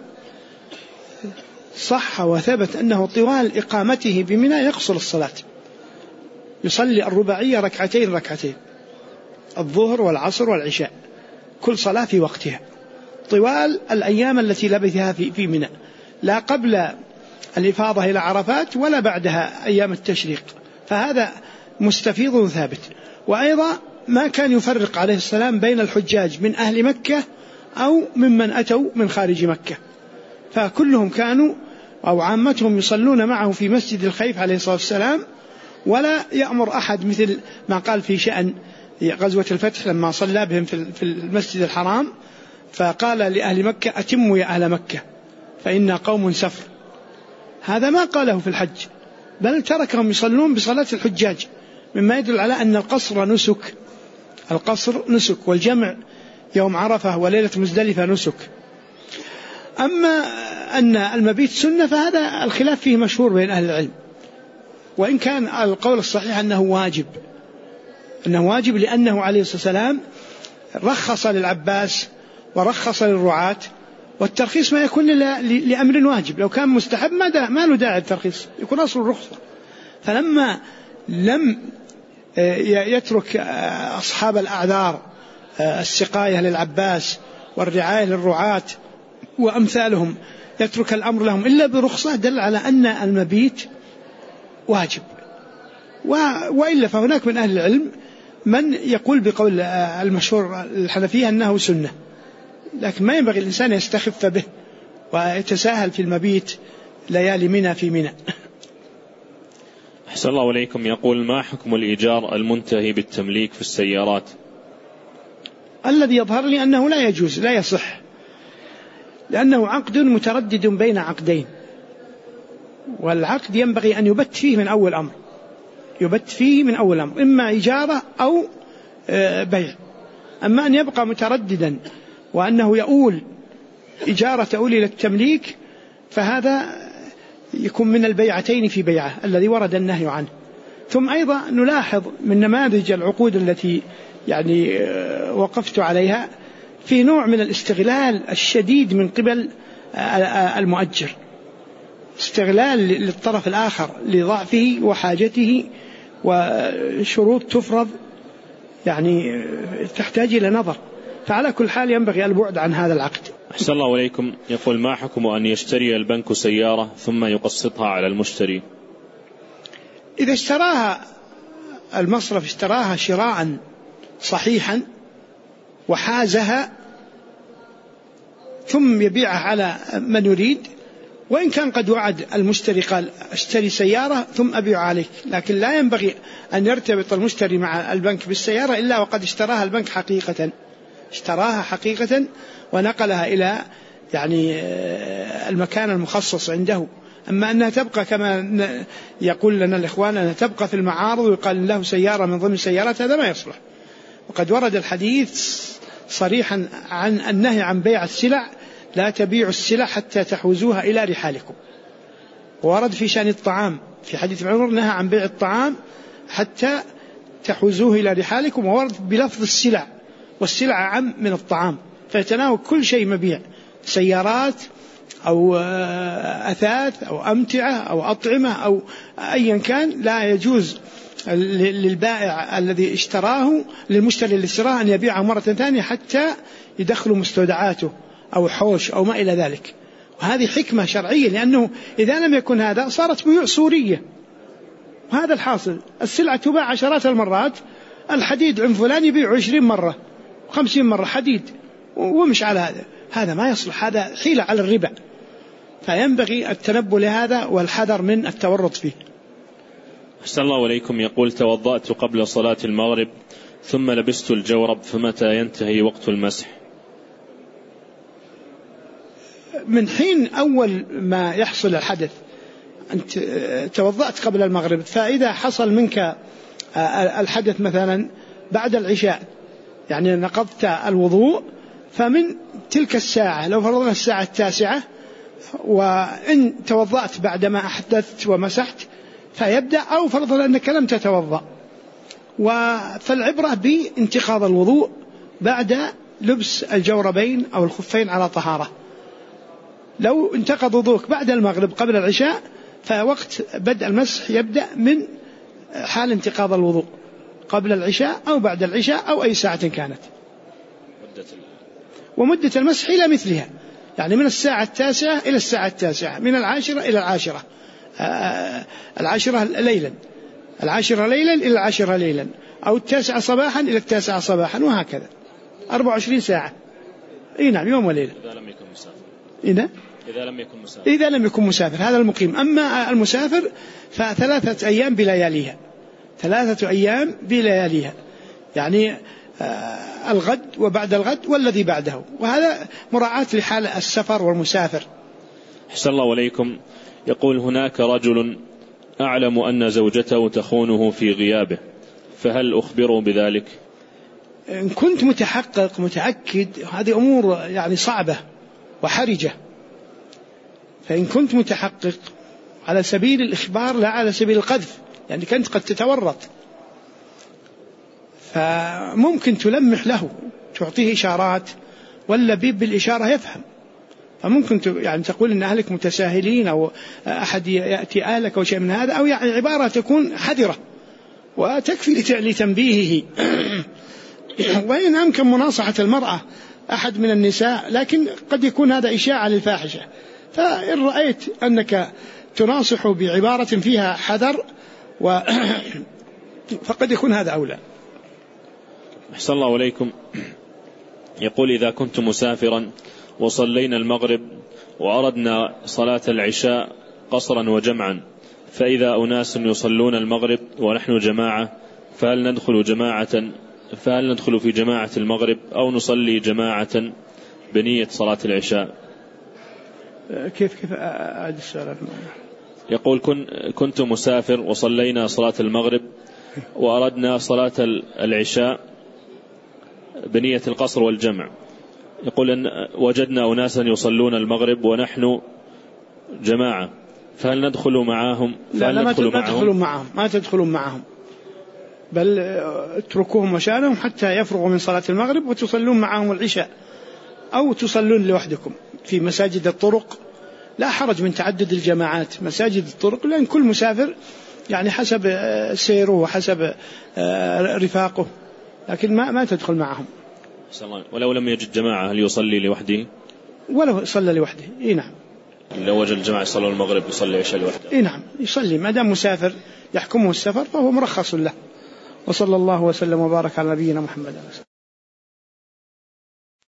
صح وثبت أنه طوال إقامته بمنى يقصر الصلاة، يصلي الرباعية ركعتين الظهر والعصر والعشاء، كل صلاة في وقتها طوال الأيام التي لبثها في منى، لا قبل الإفاضة إلى عرفات ولا بعدها أيام التشريق، فهذا مستفيض ثابت. وأيضا ما كان يفرق عليه السلام بين الحجاج من أهل مكة أو ممن أتوا من خارج مكة، فكلهم كانوا أو عامتهم يصلون معه في مسجد الخيف عليه الصلاة والسلام، ولا يأمر أحد مثل ما قال في شأن غزوة الفتح لما صلى بهم في المسجد الحرام، فقال لأهل مكة: أتموا يا أهل مكة فإنا قوم سفر. هذا ما قاله في الحج، بل تركهم يصلون بصلاة الحجاج، مما يدل على أن القصر نسك، والجمع يوم عرفة وليلة مزدلفة نسك. أما أن المبيت سنة فهذا الخلاف فيه مشهور بين أهل العلم، وإن كان القول الصحيح أنه واجب لأنه عليه الصلاة والسلام رخص للعباس ورخص للرعاة، والترخيص ما يكون لأمر واجب، لو كان مستحب ما له داعي الترخيص، يكون أصل الرخصة. فلما لم يترك أصحاب الأعذار السقاية للعباس والرعاية للرعاة وأمثالهم يترك الأمر لهم إلا برخصة، دل على أن المبيت واجب. وإلا فهناك من أهل العلم من يقول بقول المشهور الحنفية أنه سنة، لكن ما ينبغي الإنسان يستخف به ويتساهل في المبيت ليالي منى في منى. أحسن الله إليكم. يقول: ما حكم الإيجار المنتهي بالتمليك في السيارات؟ الذي يظهر لي أنه لا يجوز، لا يصح، لأنه عقد متردد بين عقدين، والعقد ينبغي أن يبت فيه من أول أمر، يبت فيه من أول أمر، إما إجارة أو بيع. أما أن يبقى مترددا وأنه يؤول إجارة تؤول إلى التمليك فهذا يكون من البيعتين في بيعة الذي ورد النهي عنه. ثم أيضا نلاحظ من نماذج العقود التي يعني وقفت عليها في نوع من الاستغلال الشديد من قبل المؤجر، استغلال للطرف الآخر لضعفه وحاجته، وشروط تفرض يعني تحتاج إلى نظر. فعلى كل حال ينبغي البعد عن هذا العقد. أحسن الله إليكم. يقول: ما حكم أن يشتري البنك سيارة ثم يقسطها على المشتري؟ إذا اشتراها المصرف اشتراها شراء صحيحا وحازها ثم يبيعها على من يريد، وإن كان قد وعد المشتري قال اشتري سيارة ثم أبيع عليك، لكن لا ينبغي أن يرتبط المشتري مع البنك بالسيارة إلا وقد اشتراها البنك حقيقة، اشتراها حقيقة ونقلها إلى يعني المكان المخصص عنده. أما أنها تبقى كما يقول لنا الإخوان أنها تبقى في المعارض ويقال له سيارة من ضمن سيارات، هذا ما يصلح. وقد ورد الحديث صريحا عن النهي عن بيع السلع: لا تبيعوا السلع حتى تحوزوها إلى رحالكم. وورد في شأن الطعام في حديث عمر نهى عن بيع الطعام حتى تحوزوه إلى رحالكم، وورد بلفظ السلع، والسلع عام من الطعام، فيتناول كل شيء مبيع، سيارات أو أثاث أو أمتعة أو أطعمة أو أيا كان. لا يجوز للبائع الذي اشتراه للمشتري اللي اشتراه أن يبيعه مرة ثانية حتى يدخلوا مستودعاته أو حوش أو ما إلى ذلك. وهذه حكمة شرعية، لأنه إذا لم يكن هذا صارت بيوع صورية، وهذا الحاصل. السلعة تباع عشرات المرات، الحديد عند فلان يبيع 20 مرة 50 مرة حديد ومش على هذا ما يصلح، هذا حيلة على الربا. فينبغي التنبه لهذا والحذر من التورط فيه. أحسن الله إليكم. يقول: توضأت قبل صلاة المغرب ثم لبست الجورب، فمتى ينتهي وقت المسح؟ من حين أول ما يحصل الحدث. أنت توضأت قبل المغرب، فإذا حصل منك الحدث مثلا بعد العشاء يعني نقضت الوضوء، فمن تلك الساعة لو فرضنا الساعة 9، وإن توضأت بعدما أحدثت ومسحت فيبدأ، أو فرضنا أنك لم تتوضأ، فالعبرة بانتقاض الوضوء بعد لبس الجوربين أو الخفين على طهارة. لو انتقض وضوءك بعد المغرب قبل العشاء فوقت بدء المسح يبدأ من حال انتقاض الوضوء قبل العشاء أو بعد العشاء أو أي ساعة كانت. ومدة المسح إلى مثلها، يعني من الساعة 9 إلى الساعة 9، من 10 إلى 10، 10 ليلا، 10 ليلا إلى 10 ليلا، أو 9 صباحا إلى 9 صباحا، وهكذا 24 ساعة. نعم، يوم وليلة. إذا لم يكن مسافر. إذا لم يكن مسافر هذا المقيم. أما المسافر ف3 أيام بلياليها، 3 أيام بلياليها، يعني الغد وبعد الغد والذي بعده، وهذا مراعاة لحال السفر والمسافر. أحسن الله إليكم. يقول: هناك رجل أعلم أن زوجته تخونه في غيابه، فهل أخبره بذلك؟ إن كنت متحقق متأكد، هذه أمور يعني صعبة وحرجة، فإن كنت متحقق على سبيل الإخبار لا على سبيل القذف، يعني كنت قد تتورط، فممكن تلمح له، تعطيه إشارات، ولا بالإشارة يفهم. فممكن يعني تقول إن أهلك متساهلين، أو أحد يأتي أهلك أو شيء من هذا، أو يعني عبارة تكون حذرة وتكفي لتنبيهه. وإن أمكن مناصحة المرأة أحد من النساء، لكن قد يكون هذا إشاعة للفاحشة، فإن رأيت أنك تناصح بعبارة فيها حذر فقد يكون هذا أولى. أحسن الله إليكم. يقول: إذا كنت مسافرا وصلينا المغرب وأردنا صلاة العشاء قصرا وجمعا، فإذا أناس يصلون المغرب ونحن جماعة، فهل ندخل في جماعة المغرب أو نصلي جماعة بنية صلاة العشاء؟ كيف أعد السؤال؟ يقول كنت مسافر وصلينا صلاة المغرب وأردنا صلاة العشاء بنية القصر والجمع. يقول أن وجدنا أناسا يصلون المغرب ونحن جماعة، فهل ندخل معهم؟ لا، ما تدخلون معهم، بل اتركوهم وشانهم حتى يفرغوا من صلاة المغرب وتصلون معهم العشاء، أو تصلون لوحدكم في مساجد الطرق. لا حرج من تعدد الجماعات مساجد الطرق، لأن كل مسافر يعني حسب سيره وحسب رفاقه، لكن ما تدخل معهم. ولو لم يجد جماعة هل يصلي لوحده؟ ولو صلى لوحده نعم. لو وجد الجماعة يصلون المغرب يصلي عشاء لوحده نعم يصلي، ما دام مسافر يحكمه السفر فهو مرخص له. وصلى الله وسلم وبارك على نبينا محمد.